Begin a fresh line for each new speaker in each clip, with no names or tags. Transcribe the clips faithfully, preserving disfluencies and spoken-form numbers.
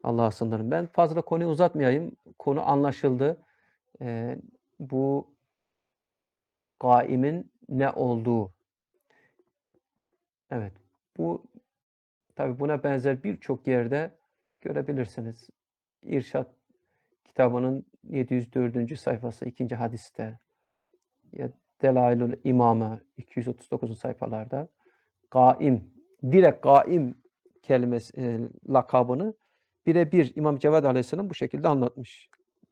Allah'a sığınırım. Ben fazla konuyu uzatmayayım. Konu anlaşıldı. Eee, bu gaimin ne olduğu. Evet. Bu tabii buna benzer birçok yerde görebilirsiniz. İrşad kitabının yedi yüz dördüncü sayfası ikinci hadiste ya Delailül İmame iki yüz otuz dokuzuncu sayfalarda gaim, direkt gaim kelimesi, e, lakabını birebir İmam Cevad Aleyhisselam bu şekilde anlatmış.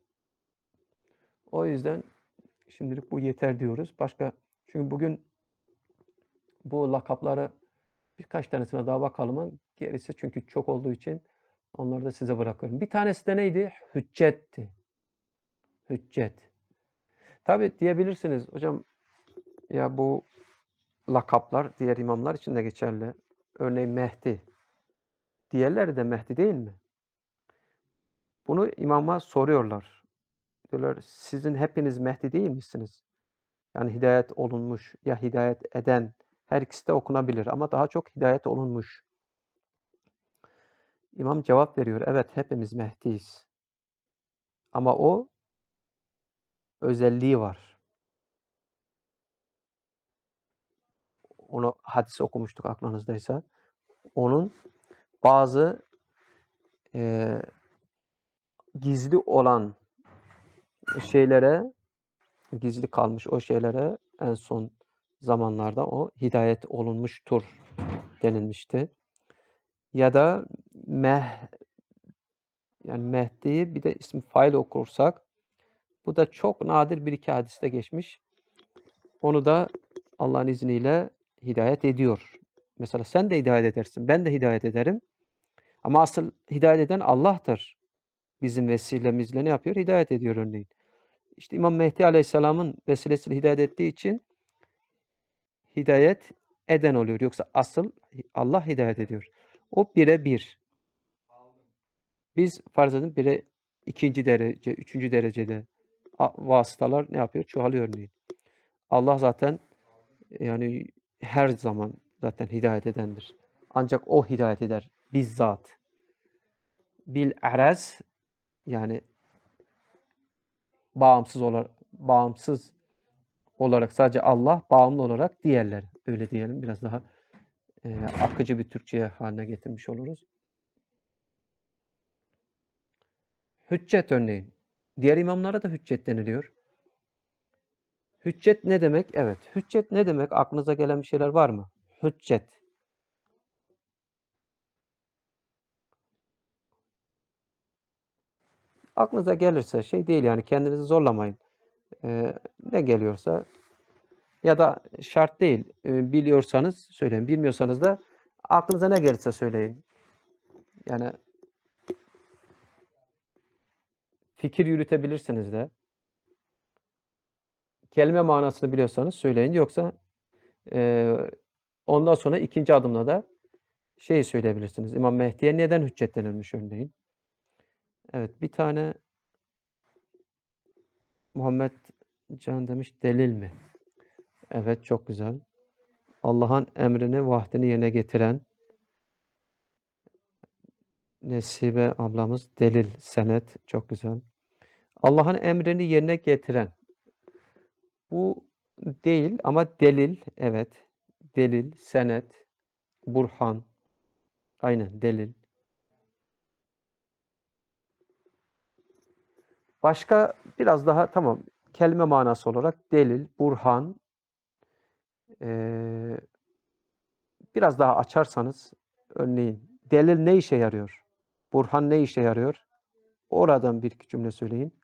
O yüzden şimdilik bu yeter diyoruz. Başka, çünkü bugün bu lakapları birkaç tanesine daha bakalım. Gerisi çünkü çok olduğu için onları da size bırakıyorum. Bir tanesi de neydi? Hüccetti. Hüccet. Tabi diyebilirsiniz hocam, ya bu lakaplar diğer imamlar için de geçerli. Örneğin Mehdi. Diğerleri de Mehdi değil mi? Bunu imama soruyorlar. Diyorlar, sizin hepiniz Mehdi değil misiniz? Yani hidayet olunmuş ya hidayet eden, her ikisi de okunabilir ama daha çok hidayet olunmuş. İmam cevap veriyor, evet hepimiz Mehdiyiz. Ama o özelliği var. Onu hadis okumuştuk aklınızdaysa. Onun bazı e, gizli olan şeylere, gizli kalmış o şeylere en son zamanlarda o hidayet olunmuştur denilmişti. Ya da Meh, yani Mehdi'yi bir de ismi fail okursak, bu da çok nadir bir iki hadiste geçmiş. Onu da Allah'ın izniyle hidayet ediyor. Mesela sen de hidayet edersin, ben de hidayet ederim. Ama asıl hidayet eden Allah'tır. Bizim vesilemizle ne yapıyor? Hidayet ediyor örneğin. İşte İmam Mehdi Aleyhisselam'ın vesilesiyle hidayet ettiği için hidayet eden oluyor. Yoksa asıl Allah hidayet ediyor. O bire bir. Biz farz edin bire ikinci derece, üçüncü derecede vasıtalar ne yapıyor? Çoğalıyor örneğin. Allah zaten yani her zaman zaten hidayet edendir. Ancak o hidayet eder. Bizzat. Bil erez, yani bağımsız olarak bağımsız olarak sadece Allah, bağımlı olarak diğerleri. Öyle diyelim. Biraz daha e, akıcı bir Türkçe haline getirmiş oluruz. Hüccet örneğin. Diğer imamlara da hüccet deniliyor. Hüccet ne demek? Evet. Hüccet ne demek? Aklınıza gelen bir şeyler var mı? Hüccet. Aklınıza gelirse şey değil, yani kendinizi zorlamayın. Ee, ne geliyorsa, ya da şart değil. Ee, biliyorsanız söyleyin. Bilmiyorsanız da aklınıza ne gelirse söyleyin. Yani fikir yürütebilirsiniz de. Kelime manasını biliyorsanız söyleyin. Yoksa e, ondan sonra ikinci adımda da şeyi söyleyebilirsiniz. İmam Mehdi'ye neden hüccet denilmiş örneğin. Evet, bir tane Muhammed Can demiş, delil mi? Evet, çok güzel. Allah'ın emrini, vahdini yerine getiren Nesibe ablamız, delil, senet, çok güzel. Allah'ın emrini yerine getiren. Bu değil ama delil, evet. Delil, senet, burhan. Aynen, delil. Başka biraz daha, tamam, kelime manası olarak delil, burhan, ee, biraz daha açarsanız örneğin delil ne işe yarıyor? Burhan ne işe yarıyor? Oradan bir iki cümle söyleyin.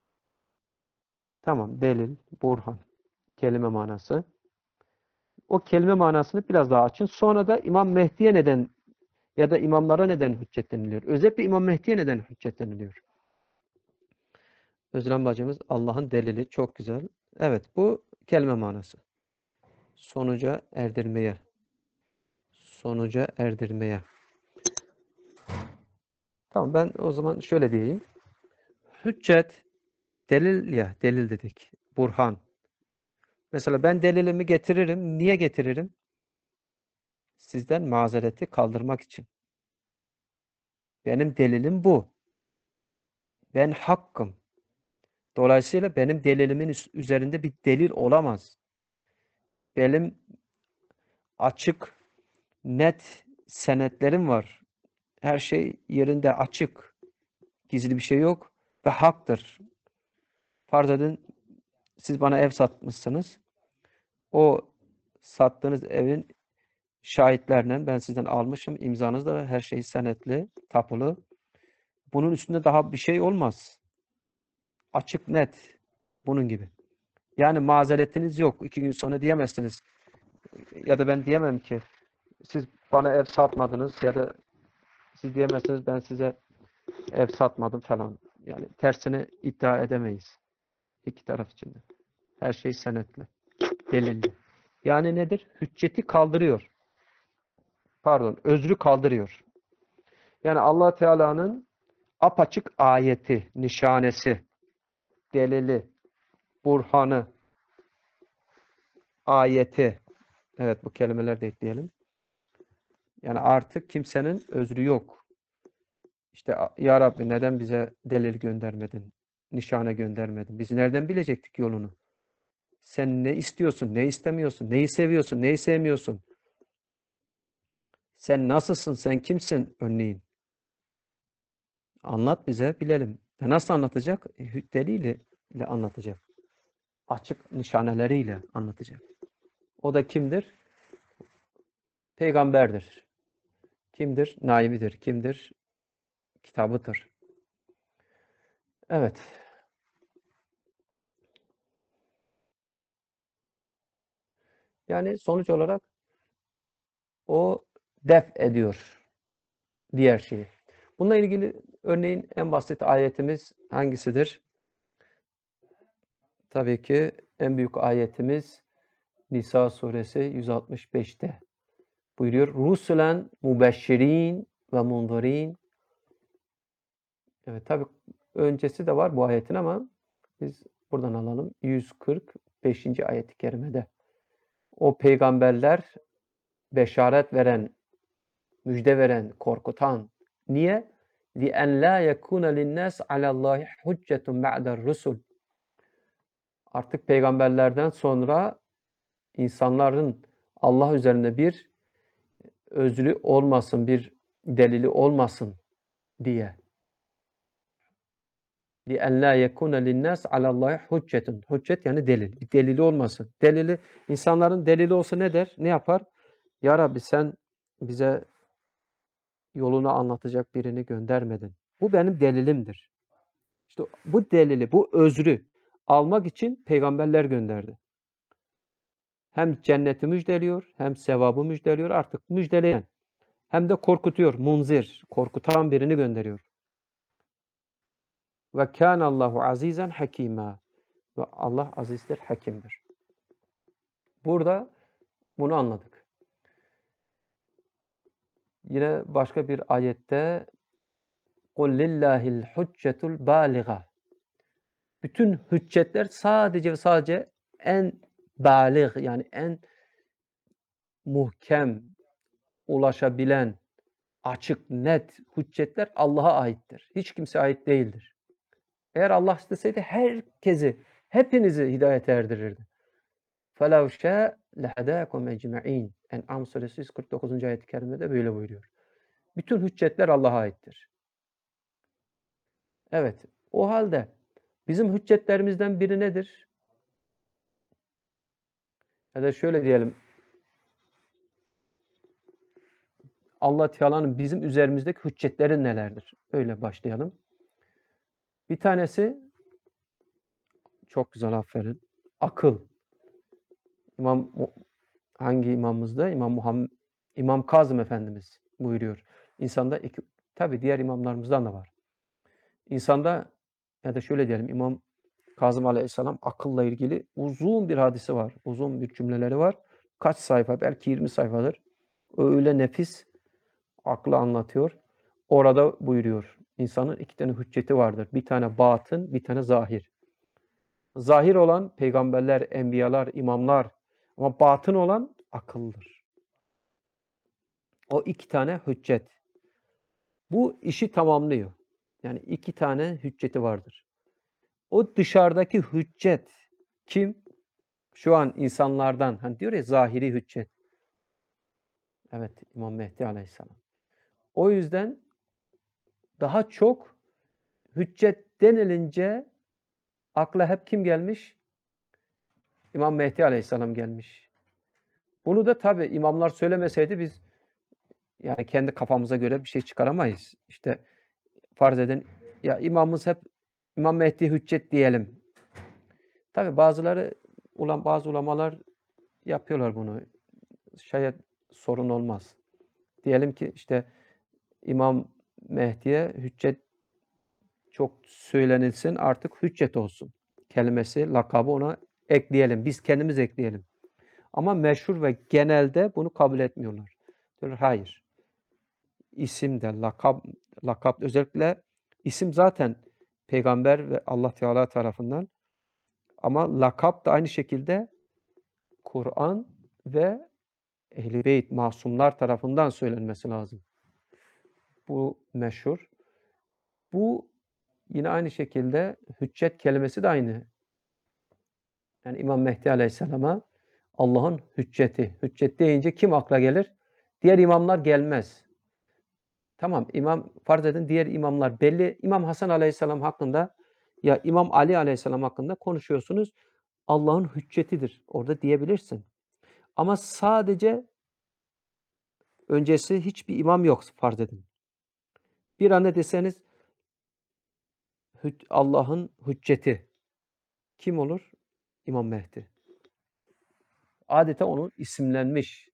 Tamam, delil, burhan, kelime manası. O kelime manasını biraz daha açın. Sonra da İmam Mehdi'ye neden ya da imamlara neden hüccet deniliyor? Özellikle İmam Mehdi'ye neden hüccet deniliyor? Özlem bacımız, Allah'ın delili, çok güzel. Evet, bu kelime manası. Sonuca erdirmeye. Sonuca erdirmeye. Tamam, ben o zaman şöyle diyeyim. Hüccet, delil ya, delil dedik. Burhan. Mesela ben delilimi getiririm. Niye getiririm? Sizden mazereti kaldırmak için. Benim delilim bu. Ben hakkım. Dolayısıyla benim delilimin üzerinde bir delil olamaz. Benim açık, net senetlerim var. Her şey yerinde açık. Gizli bir şey yok ve haktır. Farz edin siz bana ev satmışsınız. O sattığınız evin şahitlerle ben sizden almışım. İmzanız da her şey senetli, tapılı. Bunun üstünde daha bir şey olmaz. Açık, net. Bunun gibi. Yani mazeretiniz yok. İki gün sonra diyemezsiniz. Ya da ben diyemem ki siz bana ev satmadınız ya da siz diyemezsiniz ben size ev satmadım falan. Yani tersini iddia edemeyiz. İki taraf için de. Her şey senetli, delilli. Yani nedir? Hücceti kaldırıyor. Pardon, özrü kaldırıyor. Yani Allah Teala'nın apaçık ayeti, nişanesi, delili, burhanı, ayeti. Evet, bu kelimeleri de ekleyelim. Yani artık kimsenin özrü yok. İşte ya Rabbi neden bize delil göndermedin? Nişane göndermedin. Biz nereden bilecektik yolunu? Sen ne istiyorsun, ne istemiyorsun, neyi seviyorsun, neyi sevmiyorsun? Sen nasılsın, sen kimsin örneğin? Anlat bize, bilelim. E nasıl anlatacak? E, deliliyle anlatacak. Açık nişaneleriyle anlatacak. O da kimdir? Peygamberdir. Kimdir? Naibidir. Kimdir? Kitabıdır. Evet. Yani sonuç olarak o def ediyor diğer şeyi. Bununla ilgili örneğin en basit ayetimiz hangisidir? Tabii ki en büyük ayetimiz Nisa suresi yüz altmış beşte buyuruyor. Rusulen mubeşşirin ve munzirin. Evet tabii öncesi de var bu ayetin ama biz buradan alalım. yüz kırk beşinci ayet-i kerimede. O peygamberler beşaret veren, müjde veren, korkutan. Niye? لِأَنْ لَا يَكُونَ لِلنَّاسِ عَلَى اللّٰهِ حُجَّةٌ بَعْدَ الرُّسُلِ. Artık peygamberlerden sonra insanların Allah üzerinde bir özrü olmasın, bir delili olmasın diye. لِأَنْ لَا يَكُونَ لِلنَّاسِ عَلَى اللّٰهِ حُجَّةٌ. Hüccet yani delil. Bir delili olmasın. Delili, insanların delili olsa ne der? Ne yapar? Ya Rabbi sen bize yolunu anlatacak birini göndermedin. Bu benim delilimdir. İşte bu delili, bu özrü almak için peygamberler gönderdi. Hem cenneti müjdeliyor, hem sevabı müjdeliyor, artık müjdeleyen. Hem de korkutuyor, munzir, korkutan birini gönderiyor. Ve kânallahu azizen hakîmâ. Ve Allah azizdir, hakimdir. Burada bunu anladık. Yine başka bir ayette قُلْ لِلّٰهِ الْحُجَّةُ الْبَالِغَةُ. Bütün hüccetler sadece ve sadece en bâlig yani en muhkem, ulaşabilen, açık, net hüccetler Allah'a aittir. Hiç kimseye ait değildir. Eğer Allah isteseydi herkesi, hepinizi hidayete erdirirdi. فَلَوْ شَاءَ لَهَدَاكُمْ اَجْمَعِينَ. En'am suresi yüz kırk dokuzuncu ayet-i kerimede böyle buyuruyor. Bütün hüccetler Allah'a aittir. Evet, o halde bizim hüccetlerimizden biri nedir? Ya da şöyle diyelim, Allah Teala'nın bizim üzerimizdeki hüccetleri nelerdir? Öyle başlayalım. Bir tanesi, çok güzel aferin, akıl. İmam hangi imamımızda? İmam Muhammed, İmam Kazım Efendimiz buyuruyor. İnsanda iki, tabii diğer imamlarımızdan da var. İnsanda ya da şöyle diyelim İmam Kazım Aleyhisselam akılla ilgili uzun bir hadisi var. Uzun bir cümleleri var. Kaç sayfa? Belki yirmi sayfadır. Öyle nefis aklı anlatıyor. Orada buyuruyor. İnsanın iki tane hücceti vardır. Bir tane batın, bir tane zahir. Zahir olan peygamberler, enbiyalar, imamlar. Ama batın olan akıldır. O iki tane hüccet. Bu işi tamamlıyor. Yani iki tane hücceti vardır. O dışarıdaki hüccet kim? Şu an insanlardan, hani diyor ya zahiri hüccet. Evet, İmam Mehdi Aleyhisselam. O yüzden daha çok hüccet denilince akla hep kim gelmiş? İmam Mehdi Aleyhisselam gelmiş. Bunu da tabii imamlar söylemeseydi biz yani kendi kafamıza göre bir şey çıkaramayız. İşte farz edin ya imamımız hep İmam Mehdi hüccet diyelim. Tabii bazıları ulan bazı ulamalar yapıyorlar bunu. Şayet sorun olmaz. Diyelim ki işte İmam Mehdi'ye hüccet çok söylenilsin artık hüccet olsun. Kelimesi, lakabı ona ekleyelim. Biz kendimiz ekleyelim. Ama meşhur ve genelde bunu kabul etmiyorlar. Diyorlar hayır. İsim de, lakap, lakap özellikle isim zaten peygamber ve Allah Teala tarafından ama lakap da aynı şekilde Kur'an ve Ehl-i Beyt, masumlar tarafından söylenmesi lazım. Bu meşhur. Bu yine aynı şekilde hüccet kelimesi de aynı. Yani İmam Mehdi Aleyhisselam'a Allah'ın hücceti. Hüccet deyince kim akla gelir? Diğer imamlar gelmez. Tamam, imam farz edin diğer imamlar belli. İmam Hasan Aleyhisselam hakkında ya İmam Ali Aleyhisselam hakkında konuşuyorsunuz. Allah'ın hüccetidir. Orada diyebilirsin. Ama sadece öncesi hiçbir imam yok farz edin. Bir anda deseniz Allah'ın hücceti kim olur? İmam Mehdi. Adeta onun isimlenmiş.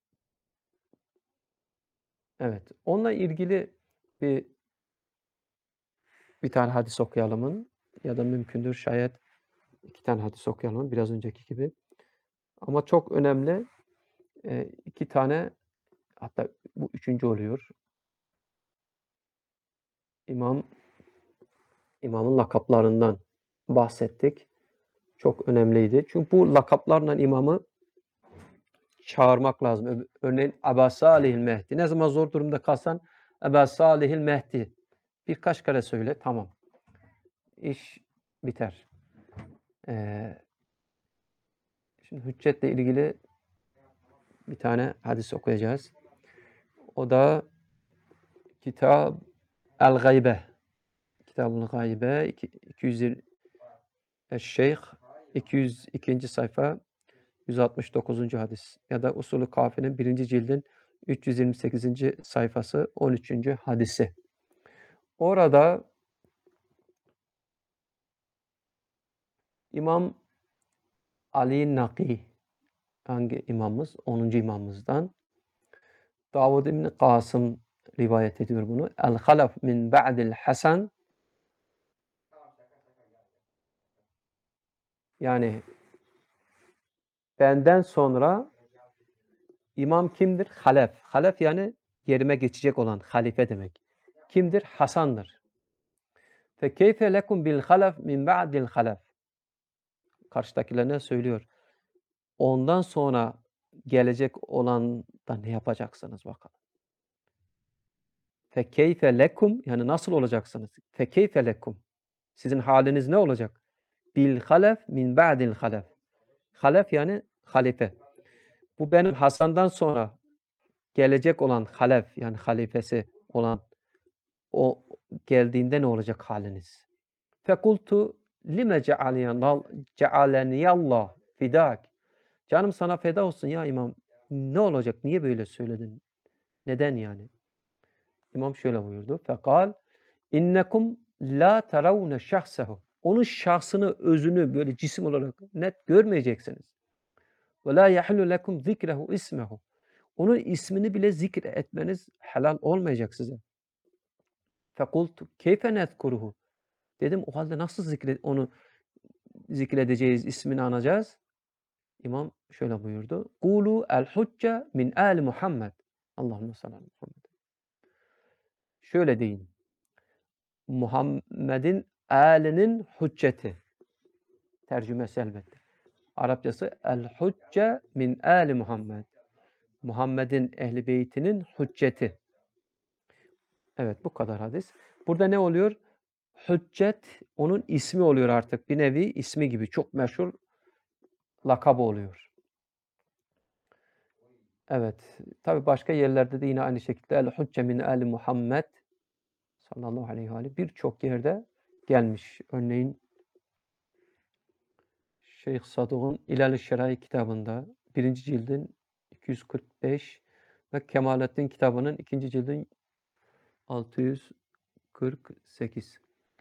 Evet. Onunla ilgili bir bir tane hadis okuyalım ya da mümkündür şayet iki tane hadis okuyalım biraz önceki gibi. Ama çok önemli e, iki tane hatta bu üçüncü oluyor. İmam imamın lakaplarından bahsettik. Çok önemliydi. Çünkü bu lakaplarla imamı çağırmak lazım. Örneğin Eba Salihil Mehdi. Ne zaman zor durumda kalsan Eba Salihil Mehdi. Birkaç kere söyle. Tamam. İş biter. Ee, şimdi hüccetle ilgili bir tane hadis okuyacağız. O da Kitab El-Gaybe. Kitab-ı Gaybe iki yüz yirmi Eş-Şeyh iki yüz ikinci sayfa yüz altmış dokuzuncu hadis ya da Usulü Kafi'nin birinci cildin üç yüz yirmi sekizinci sayfası on üçüncü hadisi. Orada İmam Ali Naki hangi imamımız? onuncu imamımızdan Davud İbni Kasım rivayet ediyor bunu. El-Halaf min ba'dil Hasan yani benden sonra imam kimdir? Halef. Halef yani yerime geçecek olan halife demek. Kimdir? Hasan'dır. Fe keyfe lekum bil halaf min ba'dil halaf. Karşıdakilerine söylüyor. Ondan sonra gelecek olan da ne yapacaksınız bakalım. Fe keyfe lekum yani nasıl olacaksınız? Fe keyfe lekum. Sizin haliniz ne olacak? Bil halef min ba'dil halef. Halef yani halife. Bu benim Hasan'dan sonra gelecek olan halef yani halifesi olan o geldiğinde ne olacak haliniz? Fekultu lime cealeniyallah fidak. Canım sana feda olsun ya imam. Ne olacak? Niye böyle söyledin? Neden yani? İmam şöyle buyurdu. Fekal innekum la teravne şahsehu. Onun şahsını, özünü böyle cisim olarak net görmeyeceksiniz. Ve la yahillu lekum zikrehu ismehu. Onun ismini bile zikretmeniz helal olmayacak size. Fekultu keyfe nezkuruhu. Dedim o halde nasıl zikret onu zikredeceğiz, ismini anacağız? İmam şöyle buyurdu. Kulu el hucce min ali Muhammed. Allahümme sallallahu aleyhi ve Muhammed. Şöyle deyin. Muhammed'in âlinin hücceti. Tercümesi elbette. Arapçası el hucce min âli Muhammed. Muhammed'in ehli beytinin hücceti. Evet, bu kadar hadis. Burada ne oluyor? Hüccet onun ismi oluyor artık. Bir nevi ismi gibi. Çok meşhur lakabı oluyor. Evet. Tabi başka yerlerde de yine aynı şekilde el-Hücce min Ali Muhammed sallallahu aleyhi ve aleyhi birçok yerde gelmiş. Örneğin Şeyh Sadık'ın İlal-i Şerai kitabında birinci cildin iki yüz kırk beş ve Kemalettin kitabının ikinci cildin altı yüz kırk sekiz.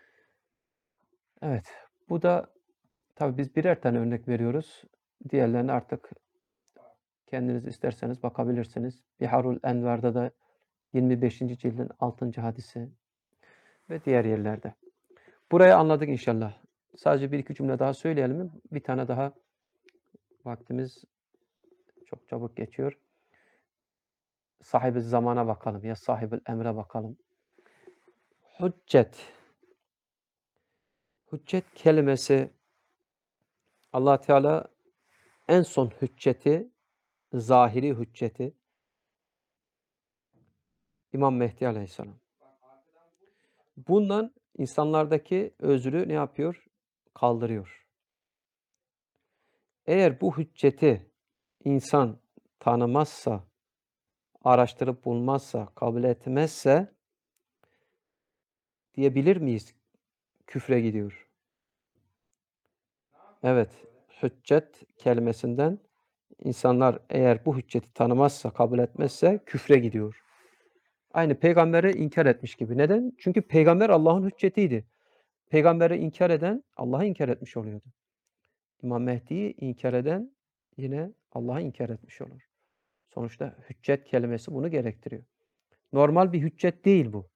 Evet. Bu da tabi biz birer tane örnek veriyoruz. Diğerlerini artık kendiniz isterseniz bakabilirsiniz. Biharul Envar'da da yirmi beşinci cildin altıncı hadisi ve diğer yerlerde. Burayı anladık inşallah. Sadece bir iki cümle daha söyleyelim mi? Bir tane daha, vaktimiz çok çabuk geçiyor. Sahibi zamana bakalım ya sahibi emre bakalım. Hüccet. Hüccet kelimesi Allah Teala en son hücceti, zahiri hücceti İmam Mehdi Aleyhisselam. Bundan insanlardaki özrü ne yapıyor? Kaldırıyor. Eğer bu hücceti insan tanımazsa, araştırıp bulmazsa, kabul etmezse diyebilir miyiz? Küfre gidiyor. Evet, hüccet kelimesinden insanlar eğer bu hücceti tanımazsa, kabul etmezse küfre gidiyor. Aynı peygamberi inkar etmiş gibi. Neden? Çünkü peygamber Allah'ın hüccetiydi. Peygamberi inkar eden Allah'ı inkar etmiş oluyordu. İmam Mehdi'yi inkar eden yine Allah'ı inkar etmiş olur. Sonuçta hüccet kelimesi bunu gerektiriyor. Normal bir hüccet değil bu.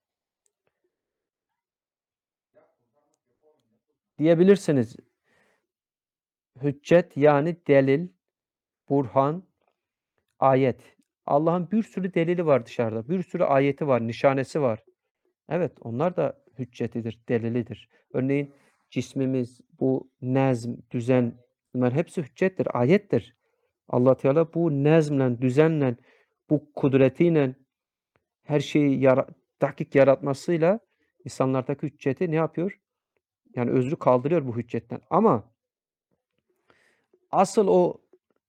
Diyebilirsiniz. Hüccet yani delil, burhan, ayet. Allah'ın bir sürü delili var dışarıda. Bir sürü ayeti var, nişanesi var. Evet, onlar da hüccetidir, delilidir. Örneğin cismimiz, bu nezm, düzen, bunlar hepsi hüccettir, ayettir. Allah Teala bu nezmle, düzenle, bu kudretiyle her şeyi yara dakik yaratmasıyla insanlardaki hücceti ne yapıyor? Yani özrü kaldırıyor bu hüccetten. Ama asıl o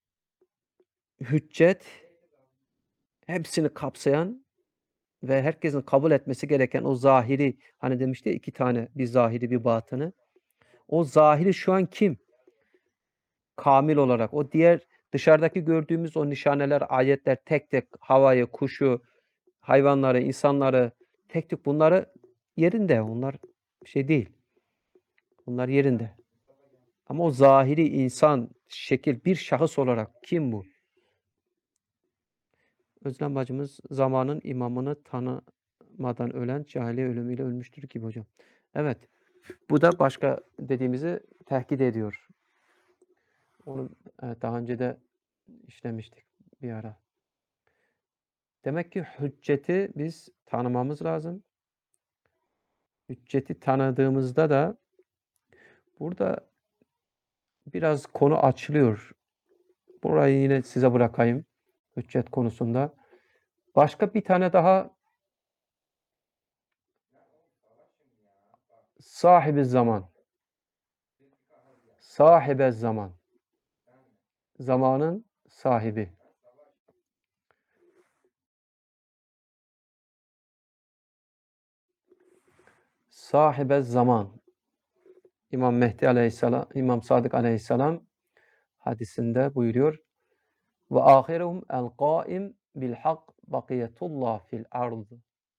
hüccet hepsini kapsayan ve herkesin kabul etmesi gereken o zahiri, hani demişti ya iki tane, bir zahiri bir batını. O zahiri şu an kim? Kamil olarak. O diğer dışarıdaki gördüğümüz o nişaneler, ayetler tek tek havayı, kuşu, hayvanları, insanları tek tek bunları yerinde. Onlar şey değil. Bunlar yerinde. Ama o zahiri insan, şekil, bir şahıs olarak kim bu? Özlem bacımız zamanın imamını tanımadan ölen cahiliye ölümüyle ölmüştür gibi hocam. Evet. Bu da başka dediğimizi tehkit ediyor. Onu evet, daha önce de işlemiştik bir ara. Demek ki hücceti biz tanımamız lazım. Hücceti tanıdığımızda da burada biraz konu açılıyor. Burayı yine size bırakayım. Hüccet konusunda. Başka bir tane daha sahibi zaman. Sahibe zaman. Zamanın sahibi. Sahibe zaman. İmam Mehdi Aleyhisselam, İmam Sadık Aleyhisselam hadisinde buyuruyor. Ve ahiruhum el-qaim bil hak bakiyetullah fil ard.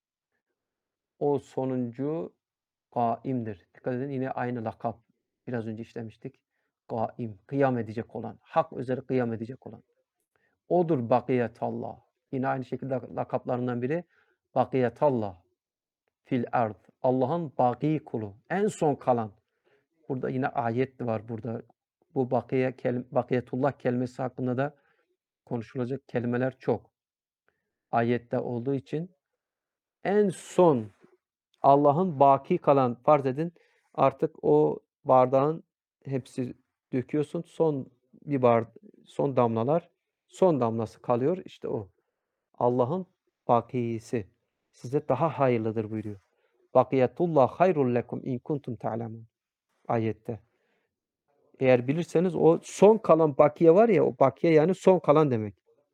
O sonuncu kaimdir. Dikkat edin yine aynı lakap. Biraz önce işlemiştik. Kaim, kıyam edecek olan, hak üzere kıyam edecek olan. Odur bakiyetullah. Yine aynı şekilde lakaplarından biri bakiyetullah fil ard. Allah'ın baki kulu, en son kalan. Burada yine ayet var burada. Bu bakiye, bakiyetullah kelimesi hakkında da konuşulacak kelimeler çok. Ayette olduğu için en son Allah'ın baki kalan, farz edin artık o bardağın hepsi döküyorsun. Son bir bar, son damlalar, son damlası kalıyor. İşte o. Allah'ın bakisi. size daha hayırlıdır buyuruyor. Bakiyetullah hayrul lekum in kuntum ta'lemun. Ayette. Eğer bilirseniz o son kalan bakiye var ya, o bakiye yani son kalan demek.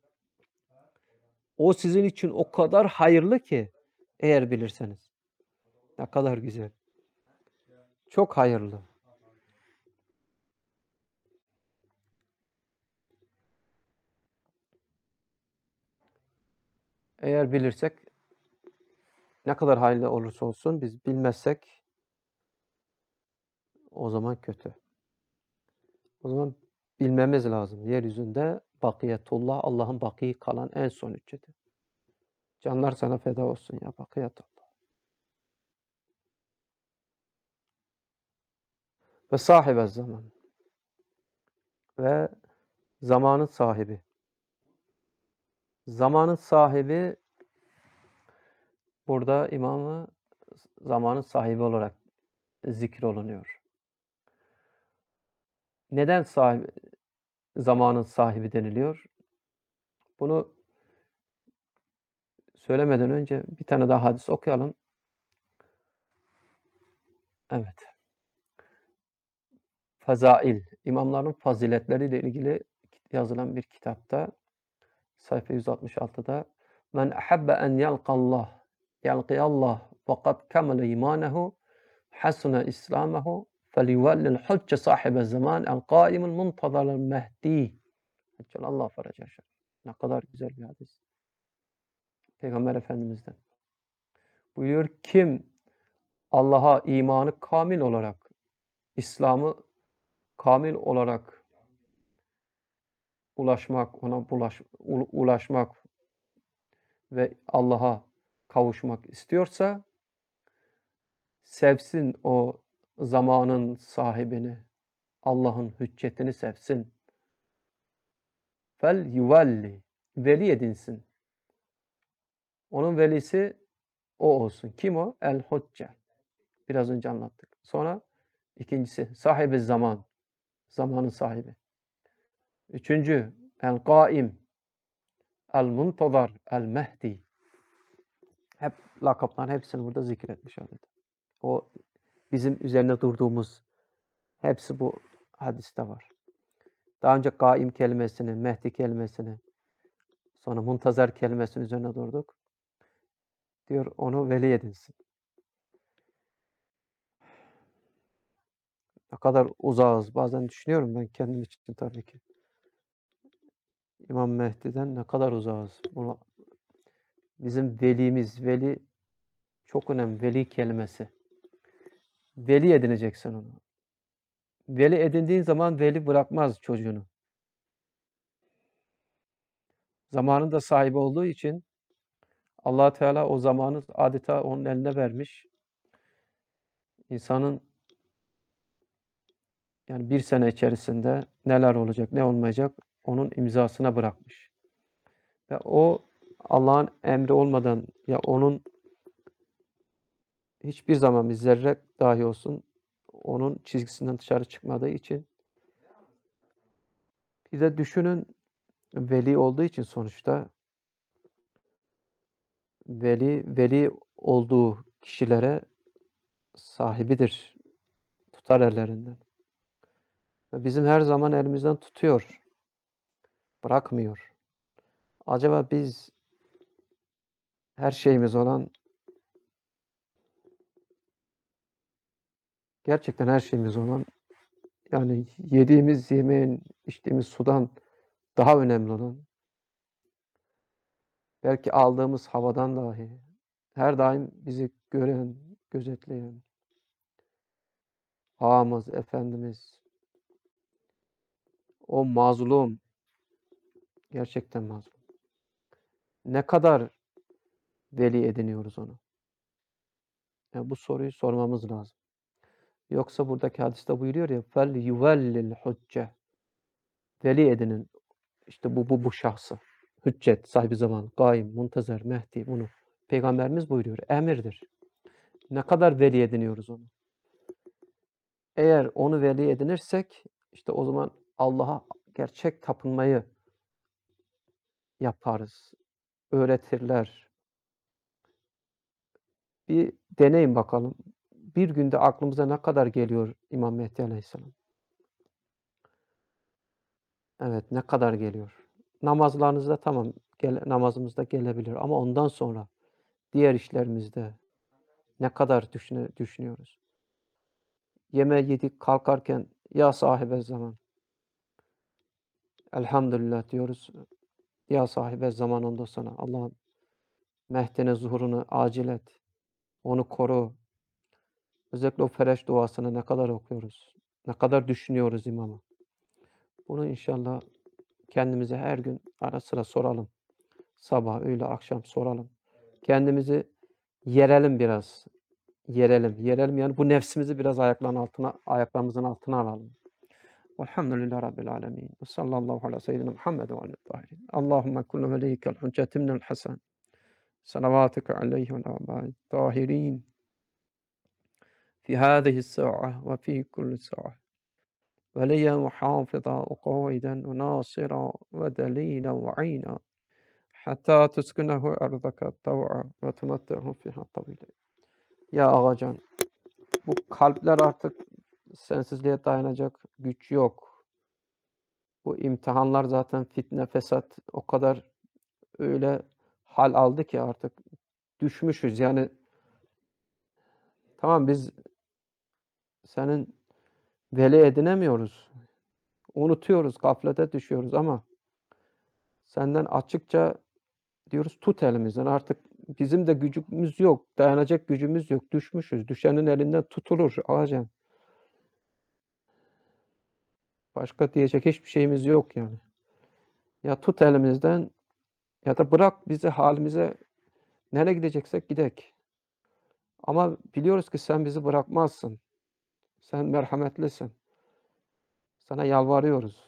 O sizin için o kadar hayırlı ki eğer bilirseniz. Ne kadar güzel. Çok hayırlı. Eğer bilirsek ne kadar hayırlı olursa olsun biz bilmezsek o zaman kötü. O zaman bilmemiz lazım. Yeryüzünde bakiyetullah, Allah'ın baki kalan en son ücceti. Canlar sana feda olsun ya bakiyetullah. Ve sahibe zaman. Ve zamanın sahibi. Zamanın sahibi burada imamı zamanın sahibi olarak zikrolunuyor. Neden sahibi, zamanın sahibi deniliyor? Bunu söylemeden önce bir tane daha hadis okuyalım. Evet. Fezail, imamların faziletleriyle ilgili yazılan bir kitapta sayfa yüz altmış altıda men ahabbe en yalqallah yalqiyallah fakat kemale imanehu hasuna islamehu feliyuvellil hucce sahibe zaman el qaimul muntazarul mehdi. Allah faraca. Ne kadar güzel bir hadis. Peygamber Efendimiz'den. Buyuruyor kim Allah'a imanı kamil olarak, İslam'ı kamil olarak ulaşmak, ona bulaş, ulaşmak ve Allah'a kavuşmak istiyorsa sevsin o zamanın sahibini, Allah'ın hüccetini sevsin. Fel yuvalli, veli edinsin. Onun velisi o olsun. Kim o? El hucce. Biraz önce anlattık. Sonra ikincisi sahibi zaman. Zamanın sahibi. Üçüncü el kaim. El muntazar. El mehdi. Hep lakapların hepsini burada zikretmiş adeta. O bizim üzerine durduğumuz hepsi bu hadiste var. Daha önce kaim kelimesini, mehdi kelimesini, sonra muntazar kelimesinin üzerine durduk. Diyor onu veli edinsin. Ne kadar uzağız. Bazen düşünüyorum ben kendim için tabii ki. İmam Mehdi'den ne kadar uzağız. Bunu, bizim velimiz, veli çok önemli. Veli kelimesi. Veli edineceksin onu. Veli edindiğin zaman veli bırakmaz çocuğunu. Zamanın da sahibi olduğu için Allah Teala o zamanı adeta onun eline vermiş. İnsanın yani bir sene içerisinde neler olacak, ne olmayacak onun imzasına bırakmış. Ve o Allah'ın emri olmadan ya onun hiçbir zaman bir zerre dahi olsun onun çizgisinden dışarı çıkmadığı için bir de düşünün veli olduğu için sonuçta veli veli olduğu kişilere sahibidir. Tutar ellerinden. Ve bizim her zaman elimizden tutuyor. Bırakmıyor. Acaba biz her şeyimiz olan gerçekten her şeyimiz olan yani yediğimiz yemeğin, içtiğimiz sudan daha önemli olan belki aldığımız havadan dahi her daim bizi gören, gözetleyen ağamız, Efendimiz o mazlum gerçekten mazlum. Ne kadar veli ediniyoruz onu? Yani bu soruyu sormamız lazım. Yoksa buradaki hadiste buyuruyor ya fel yuvellil hucce veli edinin işte bu bu bu şahsı. Hüccet, sahibi zaman, gaim, muntazar, mehdi bunu Peygamberimiz buyuruyor. Emirdir. Ne kadar veli ediniyoruz onu? Eğer onu veli edinirsek işte o zaman Allah'a gerçek tapınmayı yaparız. Öğretirler. Bir deneyin bakalım. Bir günde aklımıza ne kadar geliyor İmam Mehdi Aleyhisselam? Evet, ne kadar geliyor? Namazlarınızda tamam, gele namazımızda gelebilir ama ondan sonra diğer işlerimizde ne kadar düşüne düşünüyoruz? Yemeği yedik, kalkarken ya sahibezaman elhamdülillah diyoruz. Ya sahibezaman ondan sonra Allah'ım Mehdi'nin zuhurunu acil et. Onu koru. Özellikle o fereş duasını ne kadar okuyoruz? Ne kadar düşünüyoruz imamı? Bunu inşallah kendimize her gün ara sıra soralım. Sabah, öğle, akşam soralım. Kendimizi yerelim biraz. Yerelim. Yerelim yani bu nefsimizi biraz ayakların altına, ayaklarımızın altına alalım. Velhamdülillahi Rabbil alemin. Ve sallallahu ala seyyidina Muhammed ve aleyhi tahirin. Allahümme kullu veliykel hücceti minel hasen. Salavatike aleyhi ve alâ tahirin. في هذه الساعة وفي كل ساعة وليا وحافظا وقائدا وناصرا ودليلا وعينا حتى تسكنه أرضك طوعا وتمتعه فيها طويلا. Ya Ağacan, bu kalpler artık sensizliğe dayanacak güç yok. Bu imtihanlar zaten fitne, fesat o kadar öyle hal aldı ki artık düşmüşüz. Yani tamam biz senin veli edinemiyoruz. Unutuyoruz, gaflete düşüyoruz ama senden açıkça diyoruz tut elimizden. Artık bizim de gücümüz yok, dayanacak gücümüz yok. Düşmüşüz. Düşenin elinden tutulur Ağacan. Başka diyecek hiçbir şeyimiz yok yani. Ya tut elimizden ya da bırak bizi halimize, nereye gideceksek gidek. Ama biliyoruz ki sen bizi bırakmazsın. Sen merhametlisin. Sana yalvarıyoruz.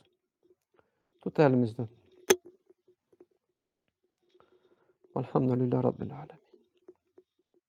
Tut elimizden. Elhamdülillahi Rabbil alemin.